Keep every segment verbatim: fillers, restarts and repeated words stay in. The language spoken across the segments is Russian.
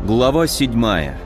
Глава седьмая.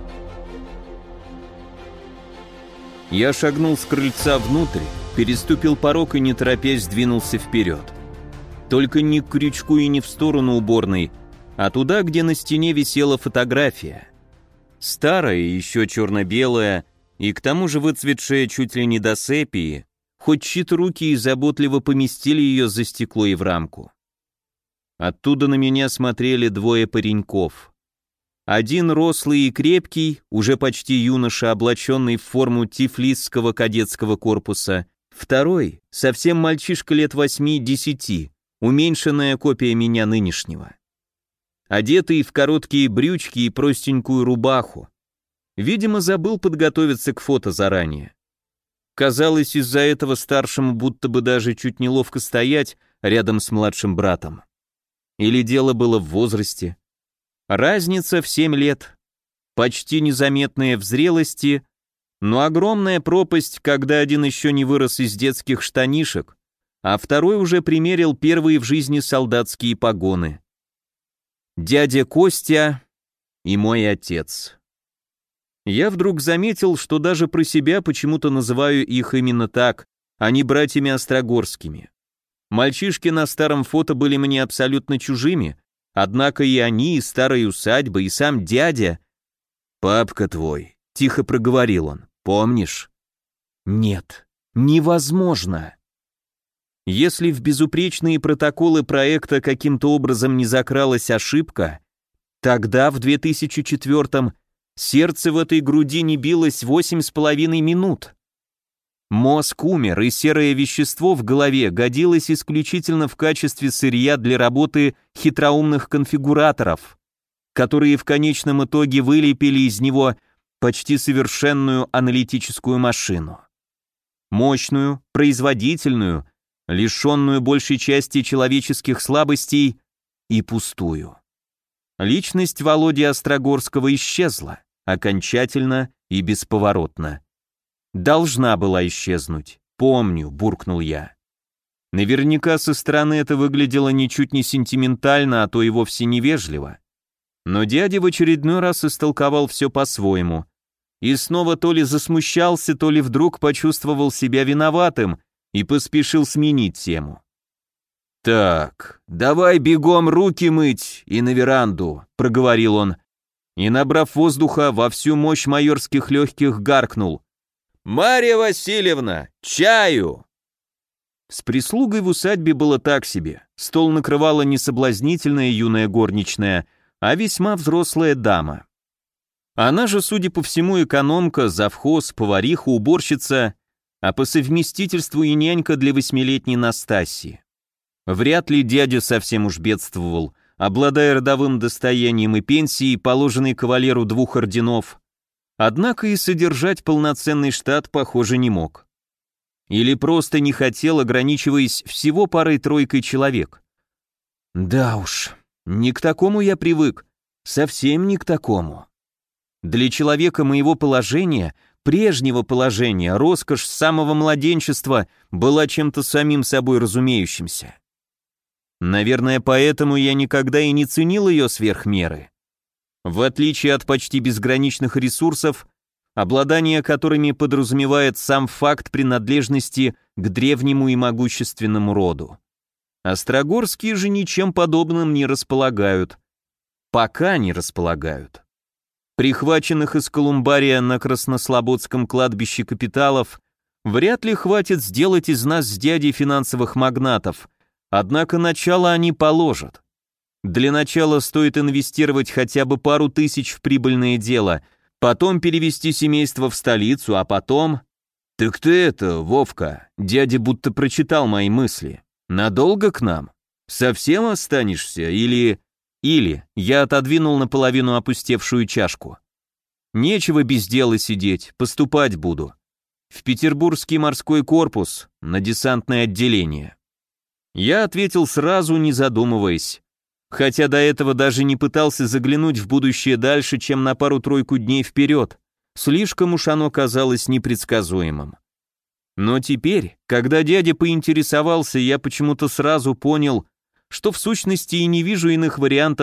Я шагнул с крыльца внутрь, переступил порог и не торопясь двинулся вперед. Только не к крючку и не в сторону уборной, а туда, где на стене висела фотография. Старая, еще черно-белая, и к тому же выцветшая чуть ли не до сепии, хоть чьи-то руки и заботливо поместили ее за стекло и в рамку. Оттуда на меня смотрели двое пареньков. Один рослый и крепкий, уже почти юноша, облаченный в форму тифлисского кадетского корпуса. Второй, совсем мальчишка лет восьми-десяти, уменьшенная копия меня нынешнего. Одетый в короткие брючки и простенькую рубаху. Видимо, забыл подготовиться к фото заранее. Казалось, из-за этого старшему будто бы даже чуть неловко стоять рядом с младшим братом. Или дело было в возрасте. Разница в семь лет, почти незаметная в зрелости, но огромная пропасть, когда один еще не вырос из детских штанишек, а второй уже примерил первые в жизни солдатские погоны. Дядя Костя и мой отец. Я вдруг заметил, что даже про себя почему-то называю их именно так, а не братьями Острогорскими. Мальчишки на старом фото были мне абсолютно чужими, однако и они, и старая усадьба, и сам дядя... «Папка твой», — тихо проговорил он, — «помнишь?» «Нет, невозможно». Если в безупречные протоколы проекта каким-то образом не закралась ошибка, тогда, в две тысячи четвёртом, сердце в этой груди не билось восемь с половиной минут. Мозг умер, и серое вещество в голове годилось исключительно в качестве сырья для работы хитроумных конфигураторов, которые в конечном итоге вылепили из него почти совершенную аналитическую машину. Мощную, производительную, лишенную большей части человеческих слабостей и пустую. Личность Володи Острогорского исчезла, окончательно и бесповоротно. Должна была исчезнуть. Помню, буркнул я. Наверняка со стороны это выглядело ничуть не сентиментально, а то и вовсе невежливо. Но дядя в очередной раз истолковал все по-своему. И снова то ли засмущался, то ли вдруг почувствовал себя виноватым и поспешил сменить тему. «Так, давай бегом руки мыть и на веранду», — проговорил он. И, набрав воздуха, во всю мощь майорских легких гаркнул. «Марья Васильевна, чаю!» С прислугой в усадьбе было так себе. Стол накрывала не соблазнительная юная горничная, а весьма взрослая дама. Она же, судя по всему, экономка, завхоз, повариха, уборщица, а по совместительству и нянька для восьмилетней Настасьи. Вряд ли дядя совсем уж бедствовал, обладая родовым достоянием и пенсией, положенной кавалеру двух орденов. Однако и содержать полноценный штат, похоже, не мог. Или просто не хотел, ограничиваясь всего парой-тройкой человек. Да уж, не к такому я привык, совсем не к такому. Для человека моего положения, прежнего положения, роскошь с самого младенчества была чем-то самим собой разумеющимся. Наверное, поэтому я никогда и не ценил ее сверх меры. В отличие от почти безграничных ресурсов, обладание которыми подразумевает сам факт принадлежности к древнему и могущественному роду. Острогорские же ничем подобным не располагают. Пока не располагают. Прихваченных из колумбария на Краснослободском кладбище капиталов вряд ли хватит сделать из нас с дядей финансовых магнатов, однако начало они положат. Для начала стоит инвестировать хотя бы пару тысяч в прибыльное дело, потом перевести семейство в столицу, а потом... «Так ты это, Вовка», дядя будто прочитал мои мысли. «Надолго к нам? Совсем останешься или...» «Или...» Я отодвинул наполовину опустевшую чашку. «Нечего без дела сидеть, поступать буду. В Петербургский морской корпус, на десантное отделение». Я ответил сразу, не задумываясь. Хотя до этого даже не пытался заглянуть в будущее дальше, чем на пару-тройку дней вперед. Слишком уж оно казалось непредсказуемым. Но теперь, когда дядя поинтересовался, я почему-то сразу понял, что в сущности и не вижу иных вариантов,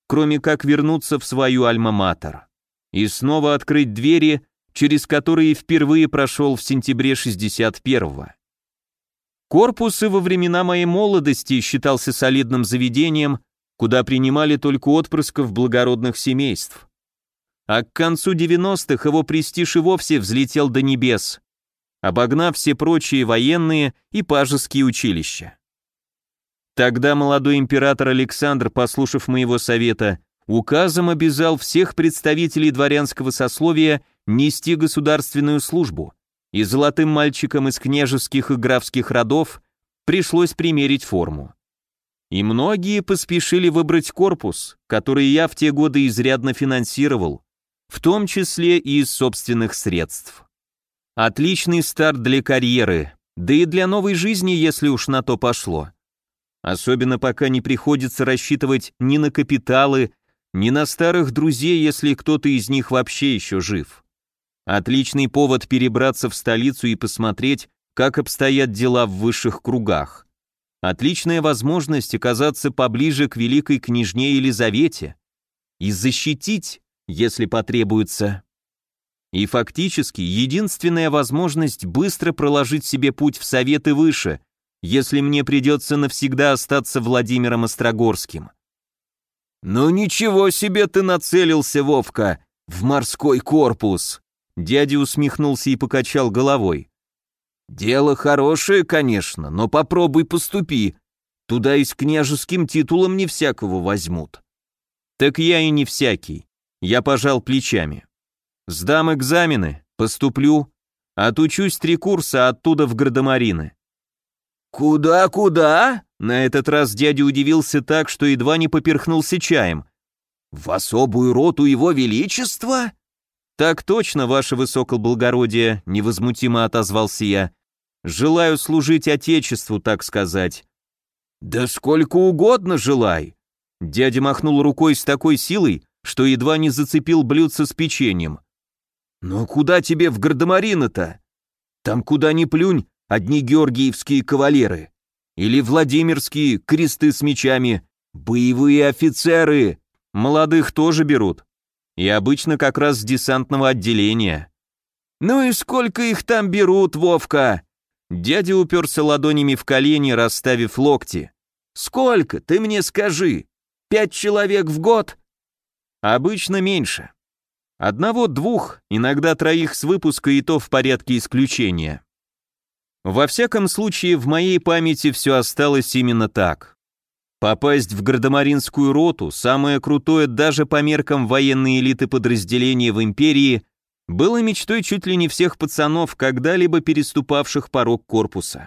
кроме как вернуться в свою альма-матер и снова открыть двери, через которые впервые прошел в сентябре шестьдесят первого. Корпус и во времена моей молодости считался солидным заведением, куда принимали только отпрысков благородных семейств. А к концу девяностых его престиж и вовсе взлетел до небес, обогнав все прочие военные и пажеские училища. Тогда молодой император Александр, послушав моего совета, указом обязал всех представителей дворянского сословия нести государственную службу, и золотым мальчикам из княжеских и графских родов пришлось примерить форму. И многие поспешили выбрать корпус, который я в те годы изрядно финансировал, в том числе и из собственных средств. Отличный старт для карьеры, да и для новой жизни, если уж на то пошло. Особенно пока не приходится рассчитывать ни на капиталы, ни на старых друзей, если кто-то из них вообще еще жив. Отличный повод перебраться в столицу и посмотреть, как обстоят дела в высших кругах. Отличная возможность оказаться поближе к великой княжне Елизавете и защитить, если потребуется. И фактически единственная возможность быстро проложить себе путь в советы выше, если мне придется навсегда остаться Владимиром Острогорским. «Ну ничего себе ты нацелился, Вовка, в морской корпус!» Дядя усмехнулся и покачал головой. «Дело хорошее, конечно, но попробуй поступи. Туда и с княжеским титулом не всякого возьмут». «Так я и не всякий», — я пожал плечами. «Сдам экзамены, поступлю, отучусь три курса, оттуда в гардемарины». «Куда-куда?» На этот раз дядя удивился так, что едва не поперхнулся чаем. «В особую роту его величества?» «Так точно, ваше высокоблагородие», — невозмутимо отозвался я. «Желаю служить Отечеству, так сказать». «Да сколько угодно желай!» Дядя махнул рукой с такой силой, что едва не зацепил блюдце с печеньем. «Но куда тебе в гардемарины-то? Там куда ни плюнь, одни георгиевские кавалеры. Или владимирские кресты с мечами, боевые офицеры. Молодых тоже берут. И обычно как раз с десантного отделения». «Ну и сколько их там берут, Вовка?» Дядя уперся ладонями в колени, расставив локти. «Сколько, ты мне скажи? Пять человек в год?» «Обычно меньше. Одного-двух, иногда троих с выпуска, и то в порядке исключения». Во всяком случае, в моей памяти все осталось именно так. Попасть в гардемаринскую роту, самое крутое даже по меркам военной элиты подразделения в империи, было мечтой чуть ли не всех пацанов, когда-либо переступавших порог корпуса.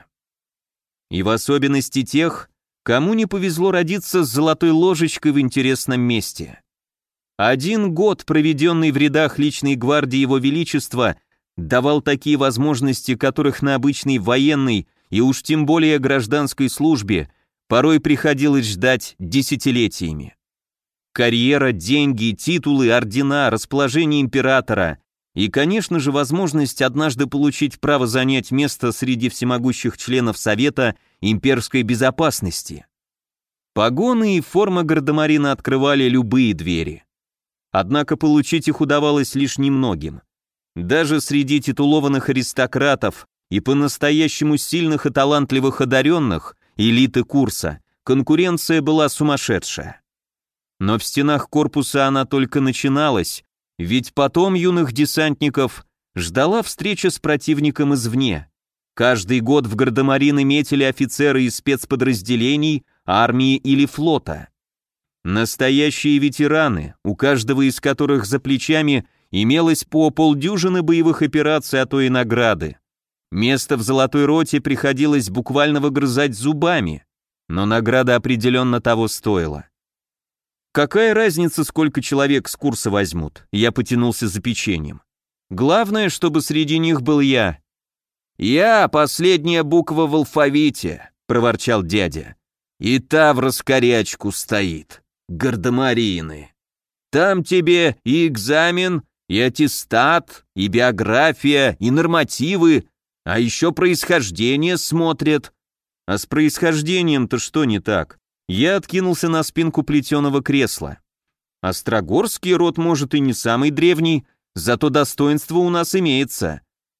И в особенности тех, кому не повезло родиться с золотой ложечкой в интересном месте. Один год, проведенный в рядах личной гвардии Его Величества, давал такие возможности, которых на обычной военной и уж тем более гражданской службе порой приходилось ждать десятилетиями. Карьера, деньги, титулы, ордена, расположение императора и, конечно же, возможность однажды получить право занять место среди всемогущих членов Совета имперской безопасности. Погоны и форма гардемарина открывали любые двери. Однако получить их удавалось лишь немногим. Даже среди титулованных аристократов и по-настоящему сильных и талантливых одаренных, элиты курса, конкуренция была сумасшедшая. Но в стенах корпуса она только начиналась, ведь потом юных десантников ждала встреча с противником извне. Каждый год в гардемарины метили офицеры из спецподразделений, армии или флота. Настоящие ветераны, у каждого из которых за плечами имелось по полдюжины боевых операций, а то и награды. Место в золотой роте приходилось буквально выгрызать зубами, но награда определенно того стоила. Какая разница, сколько человек с курса возьмут? Я потянулся за печеньем. Главное, чтобы среди них был я. «Я — последняя буква в алфавите», — проворчал дядя. «И та в раскорячку стоит. Гардемарины. Там тебе и экзамен, и аттестат, и биография, и нормативы, а еще происхождение смотрят». «А с происхождением-то что не так?» Я откинулся на спинку плетеного кресла. Острогорский род, может, и не самый древний, зато достоинство у нас имеется.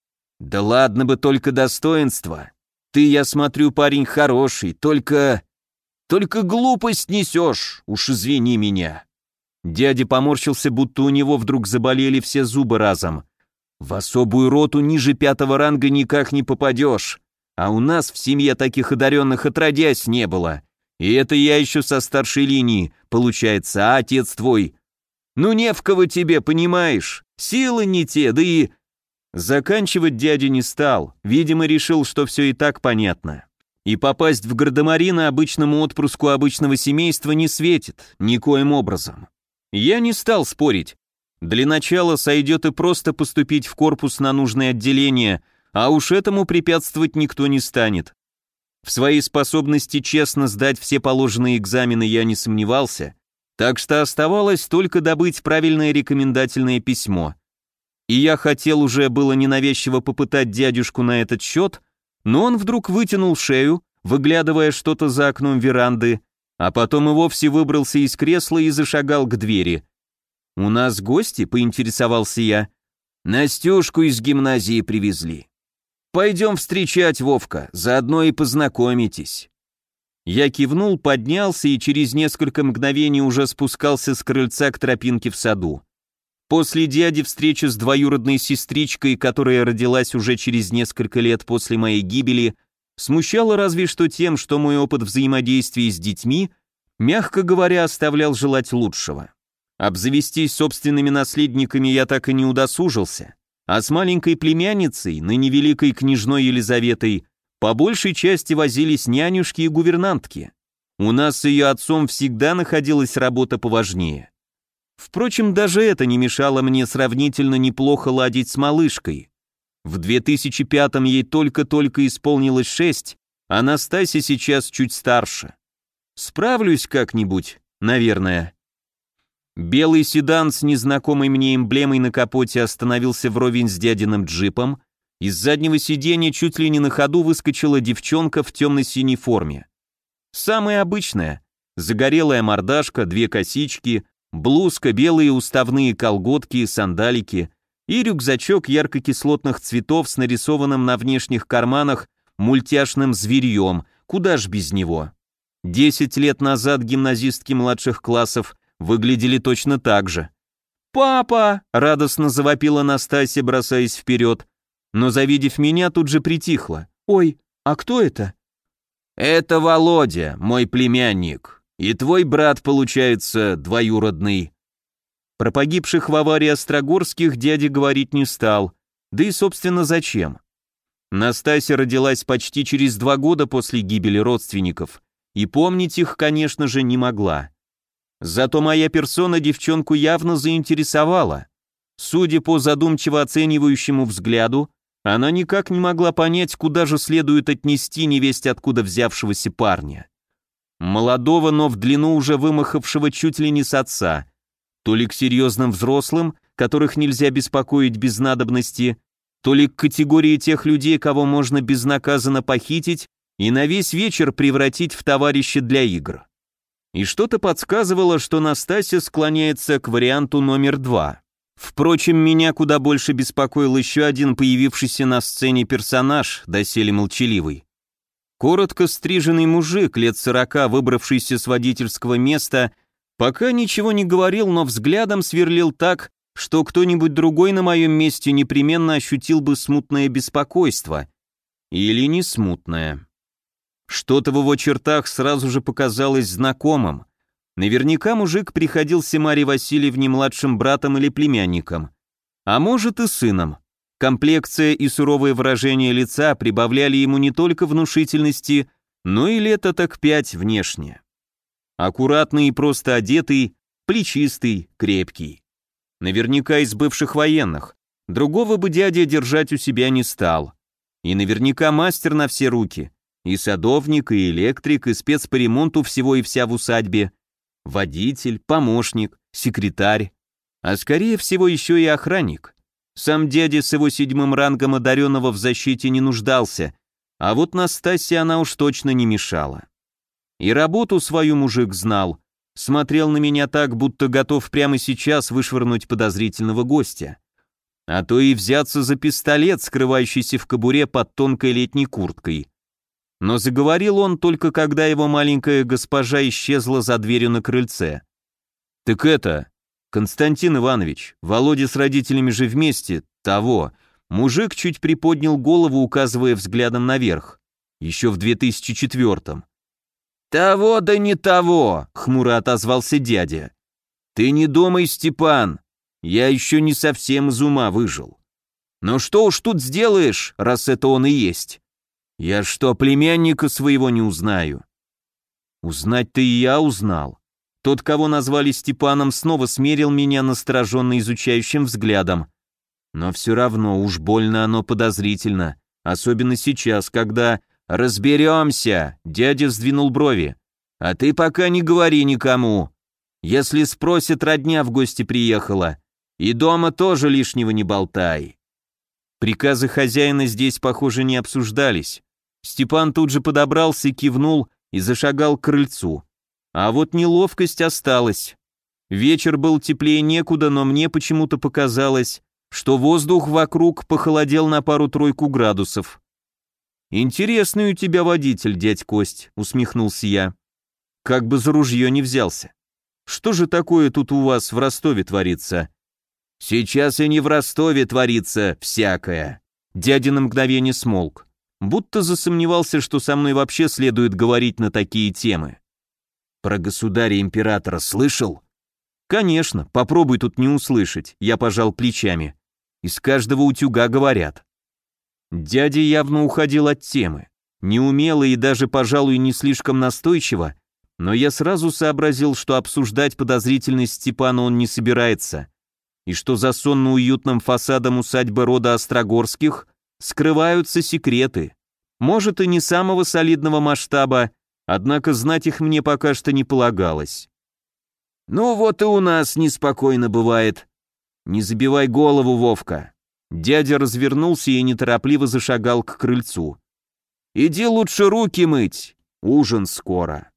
Да ладно бы только достоинство. Ты, я смотрю, парень хороший, только... Только глупость несешь, уж извини меня. Дядя поморщился, будто у него вдруг заболели все зубы разом. В особую роту ниже пятого ранга никак не попадешь, а у нас в семье таких одаренных отродясь не было. И это я еще со старшей линии, получается, а отец твой... Ну не в кого тебе, понимаешь, силы не те, да и... Заканчивать дядя не стал, видимо, решил, что все и так понятно. И попасть в гардемарины обычному отпрыску обычного семейства не светит, никоим образом. Я не стал спорить. Для начала сойдет и просто поступить в корпус на нужное отделение, а уж этому препятствовать никто не станет. В своей способности честно сдать все положенные экзамены я не сомневался, так что оставалось только добыть правильное рекомендательное письмо. И я хотел уже было ненавязчиво попытать дядюшку на этот счет, но он вдруг вытянул шею, выглядывая что-то за окном веранды, а потом и вовсе выбрался из кресла и зашагал к двери. «У нас гости?» — поинтересовался я. «Настюшку из гимназии привезли. Пойдем встречать, Вовка, заодно и познакомитесь». Я кивнул, поднялся и через несколько мгновений уже спускался с крыльца к тропинке в саду. После дяди встреча с двоюродной сестричкой, которая родилась уже через несколько лет после моей гибели, смущала разве что тем, что мой опыт взаимодействия с детьми, мягко говоря, оставлял желать лучшего. Обзавестись собственными наследниками я так и не удосужился, а с маленькой племянницей, ныне великой княжной Елизаветой, по большей части возились нянюшки и гувернантки. У нас с ее отцом всегда находилась работа поважнее. Впрочем, даже это не мешало мне сравнительно неплохо ладить с малышкой. В две тысячи пятом ей только-только исполнилось шесть, а Настасья сейчас чуть старше. Справлюсь как-нибудь, наверное. Белый седан с незнакомой мне эмблемой на капоте остановился вровень с дядиным джипом. Из заднего сиденья чуть ли не на ходу выскочила девчонка в темно-синей форме. Самая обычная. Загорелая мордашка, две косички, блузка, белые уставные колготки, сандалики и рюкзачок ярко-кислотных цветов с нарисованным на внешних карманах мультяшным зверьем, куда ж без него. Десять лет назад гимназистки младших классов выглядели точно так же. «Папа!» — радостно завопила Настасья, бросаясь вперед, но, завидев меня, тут же притихла. «Ой, а кто это?» «Это Володя, мой племянник, и твой брат, получается, двоюродный». Про погибших в аварии Острогорских дядя говорить не стал, да и, собственно, зачем? Настасья родилась почти через два года после гибели родственников, и помнить их, конечно же, не могла. Зато моя персона девчонку явно заинтересовала. Судя по задумчиво оценивающему взгляду, она никак не могла понять, куда же следует отнести невесть откуда взявшегося парня. Молодого, но в длину уже вымахавшего чуть ли не с отца. То ли к серьезным взрослым, которых нельзя беспокоить без надобности, то ли к категории тех людей, кого можно безнаказанно похитить и на весь вечер превратить в товарища для игр. И что-то подсказывало, что Настасья склоняется к варианту номер два. Впрочем, меня куда больше беспокоил еще один появившийся на сцене персонаж, доселе молчаливый. Коротко стриженный мужик, лет сорока, выбравшийся с водительского места, пока ничего не говорил, но взглядом сверлил так, что кто-нибудь другой на моем месте непременно ощутил бы смутное беспокойство. Или не смутное. Что-то в его чертах сразу же показалось знакомым. Наверняка мужик приходился Марье Васильевне младшим братом или племянником. А может и сыном. Комплекция и суровое выражение лица прибавляли ему не только внушительности, но и лет так пять внешне. Аккуратный и просто одетый, плечистый, крепкий. Наверняка из бывших военных. Другого бы дядя держать у себя не стал. И наверняка мастер на все руки. И садовник, и электрик, и спец по ремонту всего и вся в усадьбе. Водитель, помощник, секретарь. А скорее всего еще и охранник. Сам дядя с его седьмым рангом одаренного в защите не нуждался, а вот Настасье она уж точно не мешала. И работу свою мужик знал. смотрел на меня так, будто готов прямо сейчас вышвырнуть подозрительного гостя. А то и взяться за пистолет, скрывающийся в кобуре под тонкой летней курткой. Но заговорил он только когда его маленькая госпожа исчезла за дверью на крыльце. «Так это, Константин Иванович, Володя с родителями же вместе, того». Мужик чуть приподнял голову, указывая взглядом наверх. Еще в две тысячи четвёртом. «Того да не того», — хмуро отозвался дядя. «Ты не думай, Степан, я еще не совсем из ума выжил. Но что уж тут сделаешь, раз это он и есть? Я что, племянника своего не узнаю?» Узнать-то и я узнал. Тот, кого назвали Степаном, снова смерил меня настороженно изучающим взглядом. Но все равно уж больно оно подозрительно, особенно сейчас, когда... «Разберемся!» — дядя сдвинул брови. «А ты пока не говори никому. Если спросят, родня в гости приехала. И дома тоже лишнего не болтай». Приказы хозяина здесь, похоже, не обсуждались. Степан тут же подобрался, кивнул и зашагал к крыльцу. А вот неловкость осталась. Вечер был теплее некуда, но мне почему-то показалось, что воздух вокруг похолодел на пару-тройку градусов. «Интересный у тебя водитель, дядь Кость», — усмехнулся я. «Как бы за ружье не взялся. Что же такое тут у вас в Ростове творится?» «Сейчас и не в Ростове творится всякое». Дядя на мгновение смолк, будто засомневался, что со мной вообще следует говорить на такие темы. «Про государя-императора слышал?» «Конечно, попробуй тут не услышать», — я пожал плечами. «Из каждого утюга говорят». Дядя явно уходил от темы. Неумело и даже, пожалуй, не слишком настойчиво, но я сразу сообразил, что обсуждать подозрительность Степана он не собирается, и что за сонно-уютным фасадом усадьбы рода Острогорских скрываются секреты. Может, и не самого солидного масштаба, однако знать их мне пока что не полагалось. «Ну вот и у нас неспокойно бывает. Не забивай голову, Вовка». Дядя развернулся и неторопливо зашагал к крыльцу. «Иди лучше руки мыть, ужин скоро».